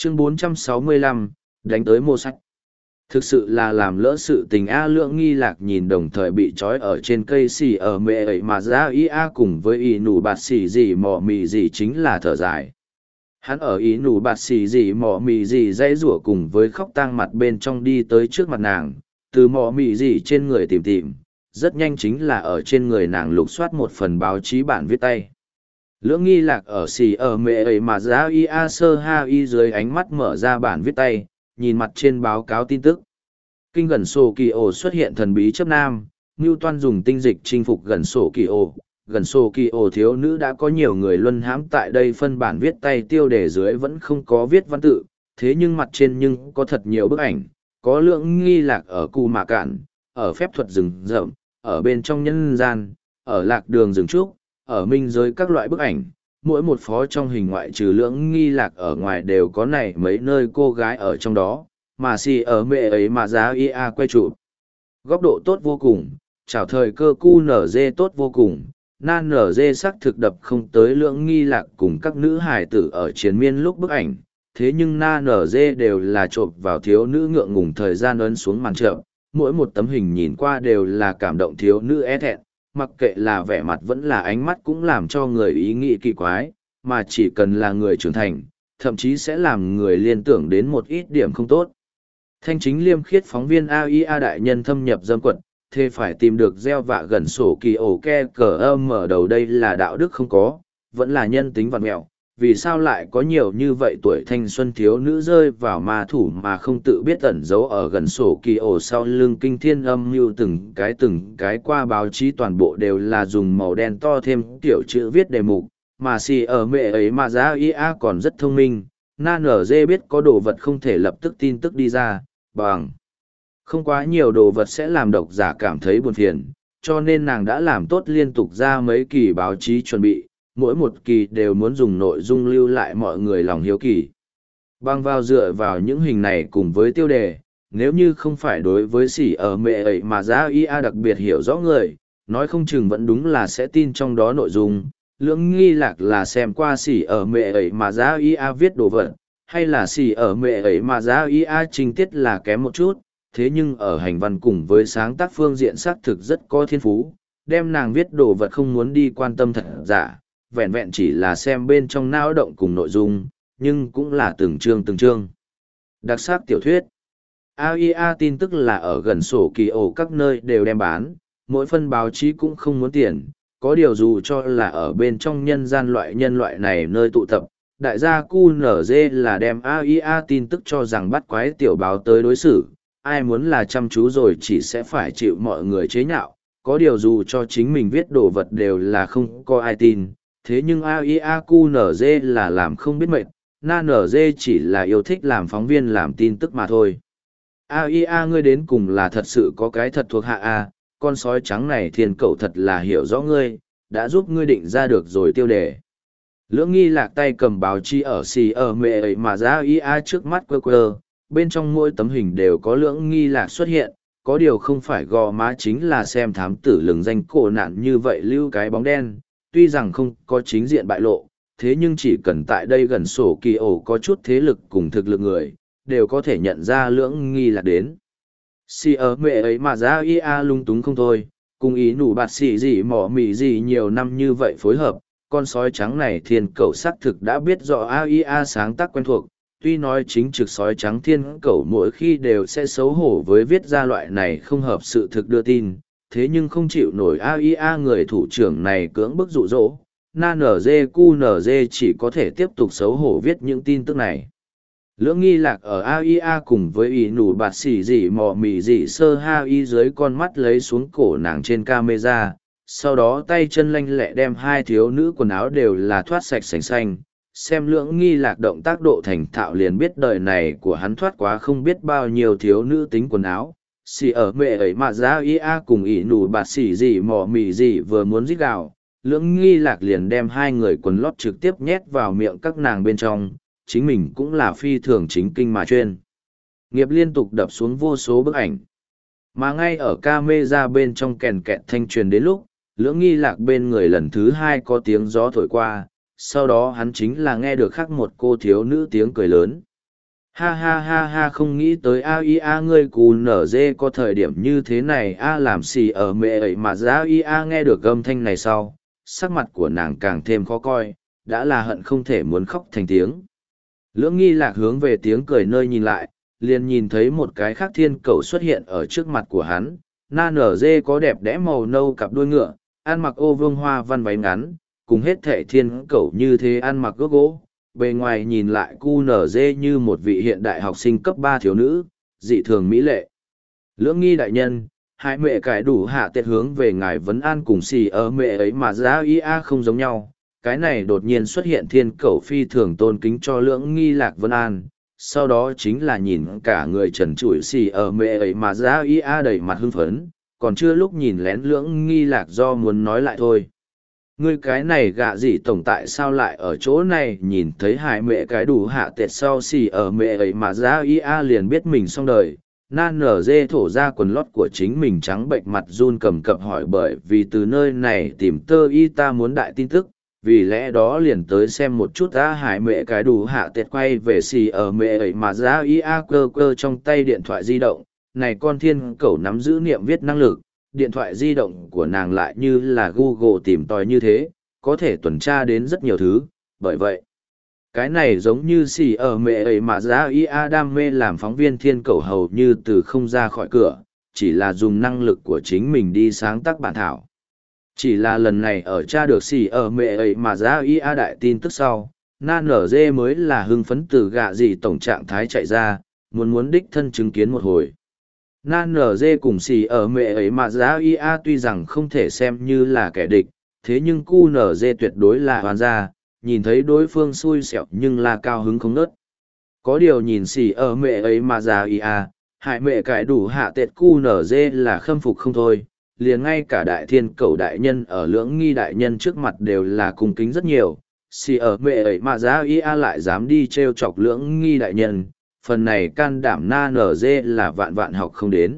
Chương 465, đánh tới mô sách. Thực sự là làm lỡ sự tình A Lượng Nghi Lạc nhìn đồng thời bị trói ở trên cây xì ở mẹ ấy mà ra ý A cùng với ý nụ bạt xì gì mò mì gì chính là thở dài. Hắn ở ý nụ bạt xì gì mò mì gì dãy rủa cùng với khóc tang mặt bên trong đi tới trước mặt nàng, từ mò mì gì trên người tìm tìm, rất nhanh chính là ở trên người nàng lục soát một phần báo chí bản viết tay. Lưỡng Nghi Lạc ở xì ở mẹ ấy mà ra y a sơ ha y dưới ánh mắt mở ra bản viết tay, nhìn mặt trên báo cáo tin tức. Kinh gần sổ kỳ ổ xuất hiện thần bí chấp nam, Ngưu Toan dùng tinh dịch chinh phục gần sổ kỳ ổ. Gần sổ kỳ ổ thiếu nữ đã có nhiều người luân hãm tại đây, phân bản viết tay tiêu đề dưới vẫn không có viết văn tự, thế nhưng mặt trên nhưng có thật nhiều bức ảnh, có Lưỡng Nghi Lạc ở Cù Mạ Cạn, ở phép thuật rừng rậm, ở bên trong nhân gian, ở lạc đường rừng trúc, ở minh giới các loại bức ảnh. Mỗi một phó trong hình ngoại trừ Lưỡng Nghi Lạc ở ngoài đều có này mấy nơi cô gái ở trong đó, mà xì ở mẹ ấy mà giá ia quay chụp. Góc độ tốt vô cùng, chào thời cơ cu nở dê tốt vô cùng, nan nở dê sắc thực đập không tới Lưỡng Nghi Lạc cùng các nữ hài tử ở chiến miên lúc bức ảnh, thế nhưng na nở dê đều là chộp vào thiếu nữ ngượng ngùng thời gian ấn xuống màn trợ, mỗi một tấm hình nhìn qua đều là cảm động thiếu nữ é thẹn, mặc kệ là vẻ mặt vẫn là ánh mắt cũng làm cho người ý nghĩ kỳ quái, mà chỉ cần là người trưởng thành, thậm chí sẽ làm người liên tưởng đến một ít điểm không tốt. Thanh chính liêm khiết phóng viên AIA đại nhân thâm nhập dâm quật, thế phải tìm được gieo vạ gần sổ kỳ ổ ke cờ âm ở đầu, đây là đạo đức không có, vẫn là nhân tính vặt mẹo. Vì sao lại có nhiều như vậy tuổi thanh xuân thiếu nữ rơi vào ma thủ mà không tự biết ẩn giấu ở gần sổ kỳ ổ sau lưng kinh thiên âm mưu, từng cái qua báo chí toàn bộ đều là dùng màu đen to thêm tiểu chữ viết đề mục, mà xì ở mẹ ấy mà giá ia còn rất thông minh, nan ở dê biết có đồ vật không thể lập tức tin tức đi ra, bằng không quá nhiều đồ vật sẽ làm độc giả cảm thấy buồn phiền, cho nên nàng đã làm tốt liên tục ra mấy kỳ báo chí chuẩn bị, mỗi một kỳ đều muốn dùng nội dung lưu lại mọi người lòng hiếu kỳ. Băng vào dựa vào những hình này cùng với tiêu đề, nếu như không phải đối với xỉ ở mẹ ấy mà giá ia đặc biệt hiểu rõ người, nói không chừng vẫn đúng là sẽ tin trong đó nội dung. Lưỡng Nghi Lạc là xem qua xỉ ở mẹ ấy mà giá ia viết đồ vật, hay là xỉ ở mẹ ấy mà giá ia trình tiết là kém một chút, thế nhưng ở hành văn cùng với sáng tác phương diện xác thực rất có thiên phú, đem nàng viết đồ vật không muốn đi quan tâm thật giả, vẹn vẹn chỉ là xem bên trong não động cùng nội dung, nhưng cũng là từng chương. Đặc sắc tiểu thuyết. AIA tin tức là ở gần sổ kỳ ổ các nơi đều đem bán, mỗi phân báo chí cũng không muốn tiền, có điều dù cho là ở bên trong nhân gian nhân loại này nơi tụ tập, đại gia QNZ là đem AIA tin tức cho rằng bắt quái tiểu báo tới đối xử, ai muốn là chăm chú rồi chỉ sẽ phải chịu mọi người chế nhạo, có điều dù cho chính mình viết đồ vật đều là không có ai tin. Thế nhưng AIA QNZ là làm không biết mệt, NNZ chỉ là yêu thích làm phóng viên làm tin tức mà thôi. AIA ngươi đến cùng là thật sự có cái thật thuộc hạ A, con sói trắng này thiên cậu thật là hiểu rõ ngươi, đã giúp ngươi định ra được rồi tiêu đề. Lưỡng Nghi Lạc tay cầm báo chí ở xì ở mẹ ấy mà ra AIA trước mắt quơ, bên trong mỗi tấm hình đều có Lưỡng Nghi Lạc xuất hiện, có điều không phải gò má chính là xem thám tử lừng danh cổ nạn như vậy lưu cái bóng đen. Tuy rằng không có chính diện bại lộ, thế nhưng chỉ cần tại đây gần sổ kỳ ổ có chút thế lực cùng thực lực người, đều có thể nhận ra Lưỡng Nghi Lạc đến. Xì ở mẹ ấy mà ra ia lung túng không thôi, cùng ý nụ bạt xì gì mỏ mì gì nhiều năm như vậy phối hợp, con sói trắng này thiên cẩu xác thực đã biết rõ AIA sáng tác quen thuộc, tuy nói chính trực sói trắng thiên cẩu mỗi khi đều sẽ xấu hổ với viết ra loại này không hợp sự thực đưa tin. Thế nhưng không chịu nổi AIA người thủ trưởng này cưỡng bức dụ dỗ, NNZ QNZ chỉ có thể tiếp tục xấu hổ viết những tin tức này. Lưỡng Nghi Lạc ở AIA cùng với ý nụ bạt xỉ gì mò mì gì sơ ha y dưới con mắt lấy xuống cổ nàng trên camera, sau đó tay chân lanh lẹ đem hai thiếu nữ quần áo đều là thoát sạch sành xanh. Xem Lưỡng Nghi Lạc động tác độ thành thạo liền biết đời này của hắn thoát quá không biết bao nhiêu thiếu nữ tính quần áo. Xì ở mẹ ấy mà ra ia cùng ỉ nụ bạt xỉ gì mò mì gì vừa muốn rít gào, Lưỡng Nghi Lạc liền đem hai người quần lót trực tiếp nhét vào miệng các nàng bên trong, chính mình cũng là phi thường chính kinh mà chuyên nghiệp liên tục đập xuống vô số bức ảnh. Mà ngay ở camera bên trong kèn kẹt thanh truyền đến lúc, Lưỡng Nghi Lạc bên người lần thứ hai có tiếng gió thổi qua, sau đó hắn chính là nghe được khác một cô thiếu nữ tiếng cười lớn. Ha ha ha ha, không nghĩ tới AIA ngươi cù nở dê có thời điểm như thế này a, làm xì ở mẹ ấy mà giá IA nghe được âm thanh này sau, sắc mặt của nàng càng thêm khó coi, đã là hận không thể muốn khóc thành tiếng. Lưỡng nghi lạc hướng về tiếng cười nơi nhìn lại, liền nhìn thấy một cái khác thiên cầu xuất hiện ở trước mặt của hắn. Na nở dê có đẹp đẽ màu nâu cặp đuôi ngựa, ăn mặc ô vương hoa văn váy ngắn, cùng hết thệ thiên cầu như thế ăn mặc gốc gỗ. Bề ngoài nhìn lại cu nở dê như một vị hiện đại học sinh cấp 3 thiếu nữ, dị thường mỹ lệ. Lưỡng nghi đại nhân, hai mẹ cải đủ hạ tiệt hướng về ngài vấn an cùng xì ở mẹ ấy mà giá IA không giống nhau. Cái này đột nhiên xuất hiện thiên cầu phi thường tôn kính cho lưỡng nghi lạc vân an, sau đó chính là nhìn cả người trần trụi xì ở mẹ ấy mà giá IA đầy mặt hưng phấn, còn chưa lúc nhìn lén lưỡng nghi lạc do muốn nói lại thôi. Ngươi cái này gạ gì tổng tại sao lại ở chỗ này, nhìn thấy hai mẹ cái đủ hạ tệt sau xì ở mẹ ấy mà giá IA liền biết mình xong đời. Nan nở dê thổ ra quần lót của chính mình trắng bệnh mặt run cầm cập hỏi, bởi vì từ nơi này tìm tơ y ta muốn đại tin tức, vì lẽ đó liền tới xem một chút. Á hải mẹ cái đủ hạ tệt quay về xì ở mẹ ấy mà giá IA cơ cơ trong tay điện thoại di động, này con thiên cẩu nắm giữ niệm viết năng lực, điện thoại di động của nàng lại như là Google tìm tòi như thế, có thể tuần tra đến rất nhiều thứ, bởi vậy cái này giống như xì ở mẹ ấy mà giá IA đam mê làm phóng viên thiên cẩu hầu như từ không ra khỏi cửa, chỉ là dùng năng lực của chính mình đi sáng tác bản thảo. Chỉ là lần này ở tra được xì ở mẹ ấy mà giá IA đại tin tức sau, Nan nở dê mới là hưng phấn từ gạ gì tổng trạng thái chạy ra, muốn đích thân chứng kiến một hồi. Nan nở dê cùng xì ở mẹ ấy mà giá IA tuy rằng không thể xem như là kẻ địch, thế nhưng cu nở dê tuyệt đối là hoàn gia, nhìn thấy đối phương xui xẻo nhưng là cao hứng không nớt. Có điều nhìn xì ở mẹ ấy mà giá IA, hại mẹ cải đủ hạ tệt cu nở dê là khâm phục không thôi, liền ngay cả đại thiên cầu đại nhân ở lưỡng nghi đại nhân trước mặt đều là cung kính rất nhiều. Xì ở mẹ ấy mà giá IA lại dám đi treo chọc lưỡng nghi đại nhân, phần này can đảm na nở dê là vạn vạn học không đến.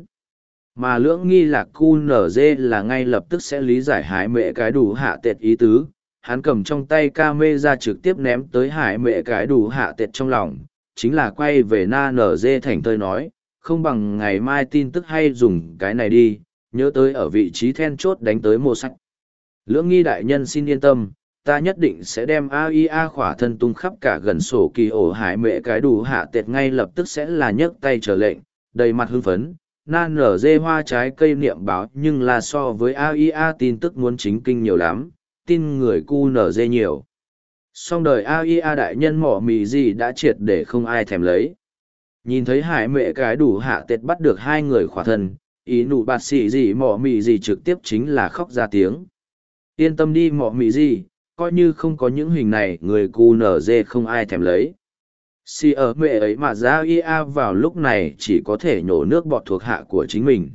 Mà lưỡng nghi lạc cu nở dê là ngay lập tức sẽ lý giải hải mẹ cái đủ hạ tệt ý tứ, hắn cầm trong tay ca mê ra trực tiếp ném tới hải mẹ cái đủ hạ tệt trong lòng, chính là quay về na nở dê thành tơi nói, không bằng ngày mai tin tức hay dùng cái này đi, nhớ tới ở vị trí then chốt đánh tới mô sách. Lưỡng nghi đại nhân xin yên tâm, ta nhất định sẽ đem AIA khỏa thân tung khắp cả gần sổ kỳ ổ hải mẹ cái đủ hạ tệt ngay lập tức sẽ là nhấc tay trở lệnh, đầy mặt hưng phấn. Nan nở dê hoa trái cây niệm báo nhưng là so với AIA tin tức muốn chính kinh nhiều lắm, tin người cu nở dê nhiều. Song đời AIA đại nhân mỏ mì gì đã triệt để không ai thèm lấy. Nhìn thấy hải mẹ cái đủ hạ tệt bắt được hai người khỏa thân, ý nụ bạt xỉ gì mỏ mì gì trực tiếp chính là khóc ra tiếng. Yên tâm đi mỏ mì gì, coi như không có những hình này người cu nở dê không ai thèm lấy. Si ở mẹ ấy mà ra ia vào lúc này chỉ có thể nhổ nước bọt thuộc hạ của chính mình.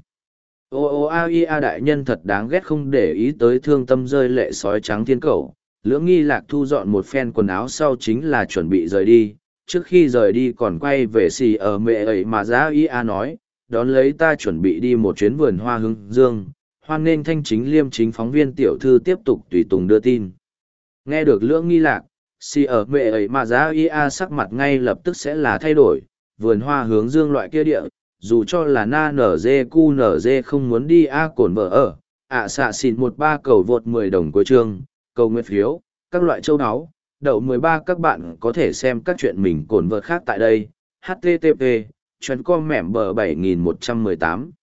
Ô a ia đại nhân thật đáng ghét, không để ý tới thương tâm rơi lệ sói trắng thiên cầu. Lưỡng nghi lạc thu dọn một phen quần áo sau chính là chuẩn bị rời đi. Trước khi rời đi còn quay về si ở mẹ ấy mà ra ia nói, đón lấy ta chuẩn bị đi một chuyến vườn hoa hướng dương, hoan nghênh thanh chính liêm chính phóng viên tiểu thư tiếp tục tùy tùng đưa tin. Nghe được lưỡng nghi lạc, si ở mẹ ấy mà giá ia sắc mặt ngay lập tức sẽ là thay đổi, vườn hoa hướng dương loại kia địa, dù cho là na nở dê cu nở dê không muốn đi cổn vợ ở, xạ xịn 13 cầu vượt 10 đồng cuối chương, cầu nguyện phiếu, các loại châu áo, đậu 13 các bạn có thể xem các chuyện mình cổn vợ khác tại đây, http, chuyến com mẻm bờ 7118.